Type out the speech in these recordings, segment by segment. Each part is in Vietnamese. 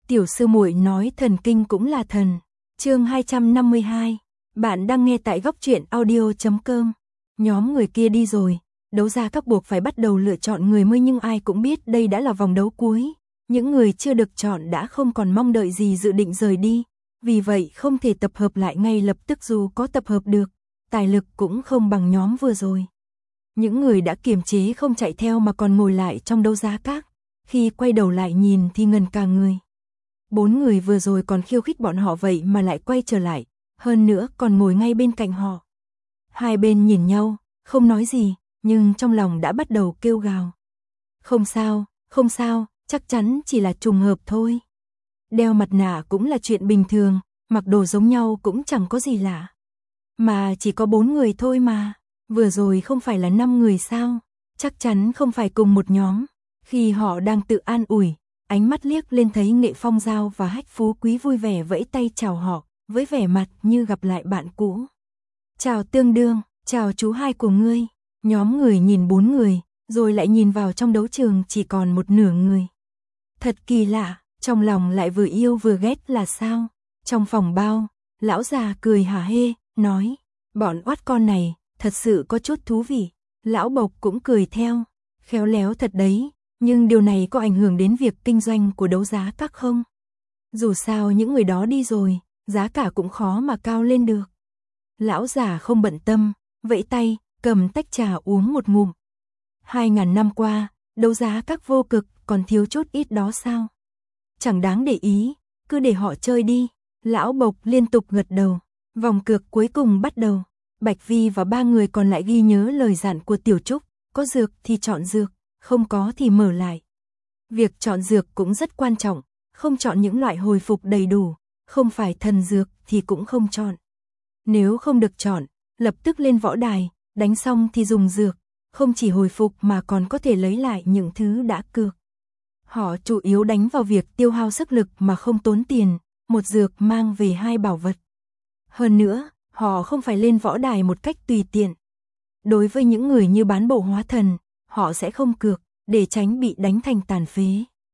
Tiểu sư muội nói thần kinh cũng là thần. Chương 252. Bạn đang nghe tại góc truyện audio.com. Nhóm người kia đi rồi, đấu giá các buộc phải bắt đầu lựa chọn người mới, nhưng ai cũng biết đây đã là vòng đấu cuối. Những người chưa được chọn đã không còn mong đợi gì dự định rời đi, vì vậy không thể tập hợp lại ngay lập tức, dù có tập hợp được, tài lực cũng không bằng nhóm vừa rồi. Những người đã kiềm chế không chạy theo mà còn ngồi lại trong đấu giá các, khi quay đầu lại nhìn thì ngần cả người. 4 người vừa rồi còn khiêu khích bọn họ vậy mà lại quay trở lại, hơn nữa còn ngồi ngay bên cạnh họ. Hai bên nhìn nhau, không nói gì, nhưng trong lòng đã bắt đầu kêu gào. Không sao, không sao, chắc chắn chỉ là trùng hợp thôi. Đeo mặt nạ cũng là chuyện bình thường, mặc đồ giống nhau cũng chẳng có gì lạ. Mà chỉ có 4 người thôi mà, vừa rồi không phải là 5 người sao, chắc chắn không phải cùng một nhóm. Khi họ đang tự an ủi, ánh mắt liếc lên thấy Nghệ Phong Giao và Hách Phú Quý vui vẻ vẫy tay chào họ, với vẻ mặt như gặp lại bạn cũ. Chào Tương Đương, chào chú hai của ngươi. Nhóm người nhìn 4 người, rồi lại nhìn vào trong đấu trường chỉ còn một nửa người. Thật kỳ lạ, trong lòng lại vừa yêu vừa ghét là sao? Trong phòng bao, lão già cười hả hê, nói, bọn oát con này, thật sự có chút thú vị. Lão Bộc cũng cười theo, khéo léo thật đấy, nhưng điều này có ảnh hưởng đến việc kinh doanh của đấu giá các không? Dù sao những người đó đi rồi, giá cả cũng khó mà cao lên được. Lão già không bận tâm, vẫy tay, cầm tách trà uống một ngụm. 2000 năm qua, đấu giá các vô cực còn thiếu chút ít đó sao? Chẳng đáng để ý, cứ để họ chơi đi. Lão Bộc liên tục gật đầu. Vòng cược cuối cùng bắt đầu. Bạch Vi và 3 người còn lại ghi nhớ lời dặn của Tiểu Trúc, có dược thì chọn dược, không có thì mở lại. Việc chọn dược cũng rất quan trọng, không chọn những loại hồi phục đầy đủ, không phải thần dược thì cũng không chọn. Nếu không được chọn, lập tức lên võ đài, đánh xong thì dùng dược, không chỉ hồi phục mà còn có thể lấy lại những thứ đã cược. Họ chủ yếu đánh vào việc tiêu hao sức lực mà không tốn tiền, một dược mang về 2 bảo vật. Hơn nữa, họ không phải lên võ đài một cách tùy tiện. Đối với những người như bán bộ hóa thần, họ sẽ không cược, để tránh bị đánh thành tàn phế.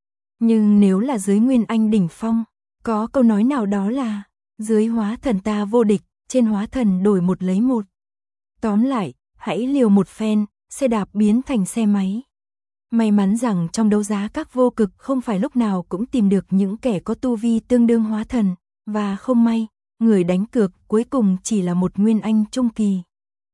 Nhưng nếu là dưới Nguyên Anh đỉnh phong, có câu nói nào đó là, dưới hóa thần ta vô địch, trên hóa thần đổi một lấy một. Tóm lại, hãy liều một phen, xe đạp biến thành xe máy. May mắn rằng trong đấu giá các vô cực không phải lúc nào cũng tìm được những kẻ có tu vi tương đương hóa thần, và không may, người đánh cược cuối cùng chỉ là một Nguyên Anh trung kỳ.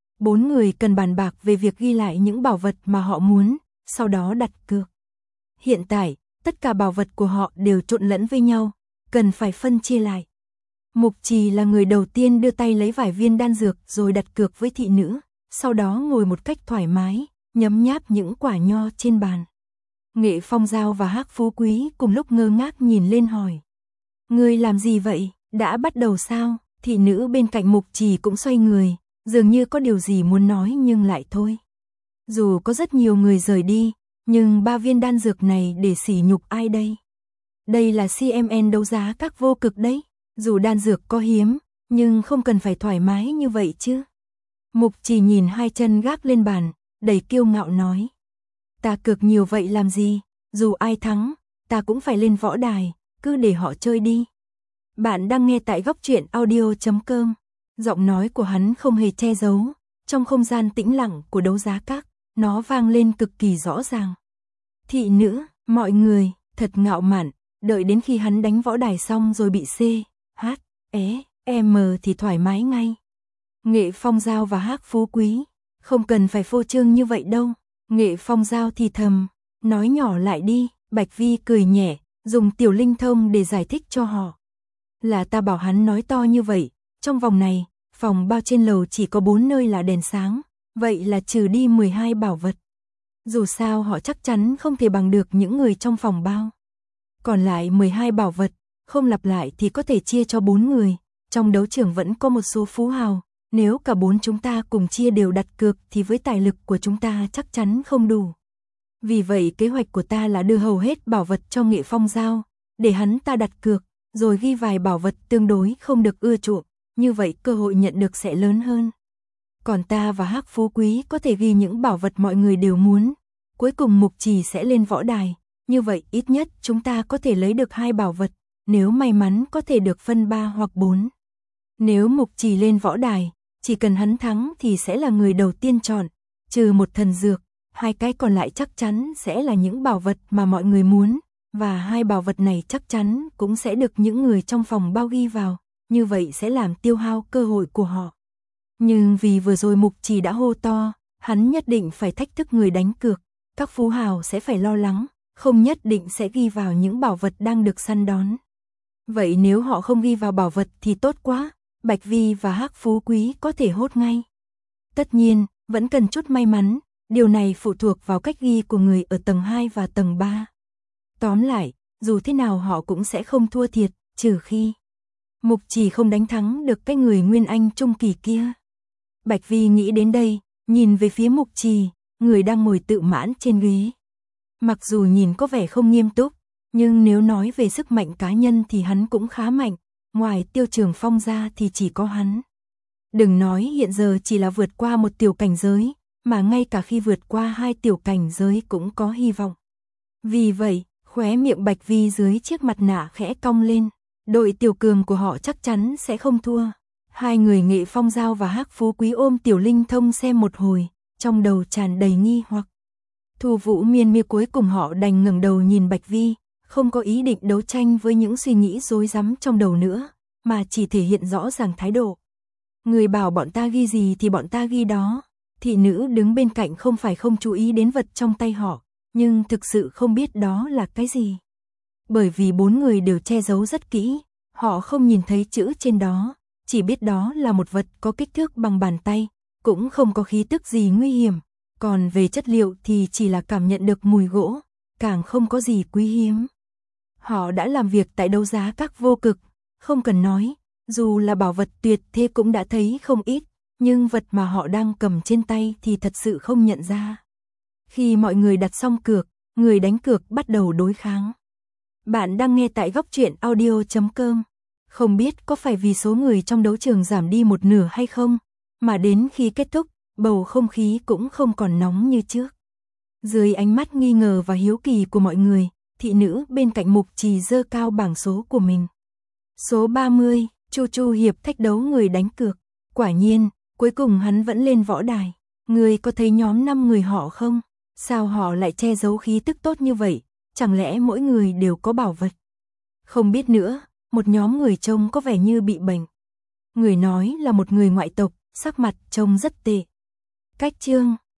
4 người cần bàn bạc về việc ghi lại những bảo vật mà họ muốn, sau đó đặt cược. Hiện tại, tất cả bảo vật của họ đều trộn lẫn với nhau, cần phải phân chia lại. Mục Trì là người đầu tiên đưa tay lấy vài viên đan dược rồi đặt cược với thị nữ, sau đó ngồi một cách thoải mái, nhấm nháp những quả nho trên bàn. Nghệ Phong Giao và Hắc Phú Quý cùng lúc ngơ ngác nhìn lên hỏi. Ngươi làm gì vậy, đã bắt đầu sao? Thị nữ bên cạnh Mục Trì cũng xoay người, dường như có điều gì muốn nói nhưng lại thôi. Dù có rất nhiều người rời đi, nhưng 3 viên đan dược này để sỉ nhục ai đây? Đây là CMN đấu giá các vô cực đấy, dù đan dược có hiếm, nhưng không cần phải thoải mái như vậy chứ. Mục Trì nhìn 2 chân gác lên bàn, đầy kiêu ngạo nói. Ta cược nhiều vậy làm gì, dù ai thắng, ta cũng phải lên võ đài, cứ để họ chơi đi. Bạn đang nghe tại góc truyện audio.com. Giọng nói của hắn không hề che giấu, trong không gian tĩnh lặng của đấu giá các, nó vang lên cực kỳ rõ ràng. Thị nữ, mọi người, thật ngạo mạn, đợi đến khi hắn đánh võ đài xong rồi bị C, H, E, M thì thoải mái ngay. Nghệ Phong Giao và Hắc Phú Quý, không cần phải phô trương như vậy đâu. Nghệ Phong Giao thì thầm, nói nhỏ lại đi. Bạch Vi cười nhẹ, dùng tiểu linh thông để giải thích cho họ. Là ta bảo hắn nói to như vậy, trong vòng này, phòng bao trên lầu chỉ có 4 nơi là đèn sáng, vậy là trừ đi 12 bảo vật. Dù sao họ chắc chắn không thể bằng được những người trong phòng bao. Còn lại 12 bảo vật, không lặp lại thì có thể chia cho 4 người, trong đấu trường vẫn có một số phú hào, nếu cả 4 chúng ta cùng chia đều đặt cược thì với tài lực của chúng ta chắc chắn không đủ. Vì vậy kế hoạch của ta là đưa hầu hết bảo vật cho Nghệ Phong Giao, để hắn ta đặt cược, rồi ghi vài bảo vật tương đối không được ưa chuộng, như vậy cơ hội nhận được sẽ lớn hơn. Còn ta và Hắc Phú Quý có thể ghi những bảo vật mọi người đều muốn, cuối cùng Mục Trì sẽ lên võ đài, như vậy ít nhất chúng ta có thể lấy được 2 bảo vật, nếu may mắn có thể được phân 3 hoặc 4. Nếu Mục Trì lên võ đài, chỉ cần hắn thắng thì sẽ là người đầu tiên chọn, trừ một thần dược, 2 cái còn lại chắc chắn sẽ là những bảo vật mà mọi người muốn, và 2 bảo vật này chắc chắn cũng sẽ được những người trong phòng bao ghi vào, như vậy sẽ làm tiêu hao cơ hội của họ. Nhưng vì vừa rồi Mục Trì đã hô to, hắn nhất định phải thách thức người đánh cược, các phú hào sẽ phải lo lắng, không nhất định sẽ ghi vào những bảo vật đang được săn đón. Vậy nếu họ không ghi vào bảo vật thì tốt quá, Bạch Vi và Hắc Phú Quý có thể hốt ngay. Tất nhiên, vẫn cần chút may mắn, điều này phụ thuộc vào cách ghi của người ở tầng 2 và tầng 3. Tóm lại, dù thế nào họ cũng sẽ không thua thiệt, trừ khi Mục Trì không đánh thắng được cái người Nguyên Anh trung kỳ kia. Bạch Vi nghĩ đến đây, nhìn về phía Mục Trì, người đang ngồi tự mãn trên ghế. Mặc dù nhìn có vẻ không nghiêm túc, nhưng nếu nói về sức mạnh cá nhân thì hắn cũng khá mạnh, ngoài Tiêu Trường Phong ra thì chỉ có hắn. Đừng nói hiện giờ chỉ là vượt qua một tiểu cảnh giới, mà ngay cả khi vượt qua 2 tiểu cảnh giới cũng có hy vọng. Vì vậy, khóe miệng Bạch Vi dưới chiếc mặt nạ khẽ cong lên, đội tiểu cường của họ chắc chắn sẽ không thua. 2 người Nghệ Phong Giao và Hắc Phú Quý ôm Tiểu Linh Thông xem một hồi, trong đầu tràn đầy nghi hoặc. Thu Vũ Miên Miên cuối cùng họ đành ngẩng đầu nhìn Bạch Vi, không có ý định đấu tranh với những suy nghĩ rối rắm trong đầu nữa, mà chỉ thể hiện rõ ràng thái độ. Người bảo bọn ta ghi gì thì bọn ta ghi đó. Thị nữ đứng bên cạnh không phải không chú ý đến vật trong tay họ, nhưng thực sự không biết đó là cái gì. Bởi vì 4 người đều che giấu rất kỹ, họ không nhìn thấy chữ trên đó, chỉ biết đó là một vật có kích thước bằng bàn tay, cũng không có khí tức gì nguy hiểm. Còn về chất liệu thì chỉ là cảm nhận được mùi gỗ, càng không có gì quý hiếm. Họ đã làm việc tại đấu giá các vô cực, không cần nói, dù là bảo vật tuyệt thế cũng đã thấy không ít, nhưng vật mà họ đang cầm trên tay thì thật sự không nhận ra. Khi mọi người đặt xong cược, người đánh cược bắt đầu đối kháng. Bạn đang nghe tại Góc Truyện Audio.com. Không biết có phải vì số người trong đấu trường giảm đi một nửa hay không, mà đến khi kết thúc, bầu không khí cũng không còn nóng như trước. Dưới ánh mắt nghi ngờ và hiếu kỳ của mọi người, thị nữ bên cạnh Mục Trì giơ cao bảng số của mình. Số 30, Chu Chu hiệp thách đấu người đánh cược. Quả nhiên, cuối cùng hắn vẫn lên võ đài. Người có thấy nhóm 5 người họ không? Sao họ lại che giấu khí tức tốt như vậy? Chẳng lẽ mỗi người đều có bảo vật? Không biết nữa, một nhóm người trông có vẻ như bị bệnh. Người nói là một người ngoại tộc, sắc mặt trông rất tệ. Cách chương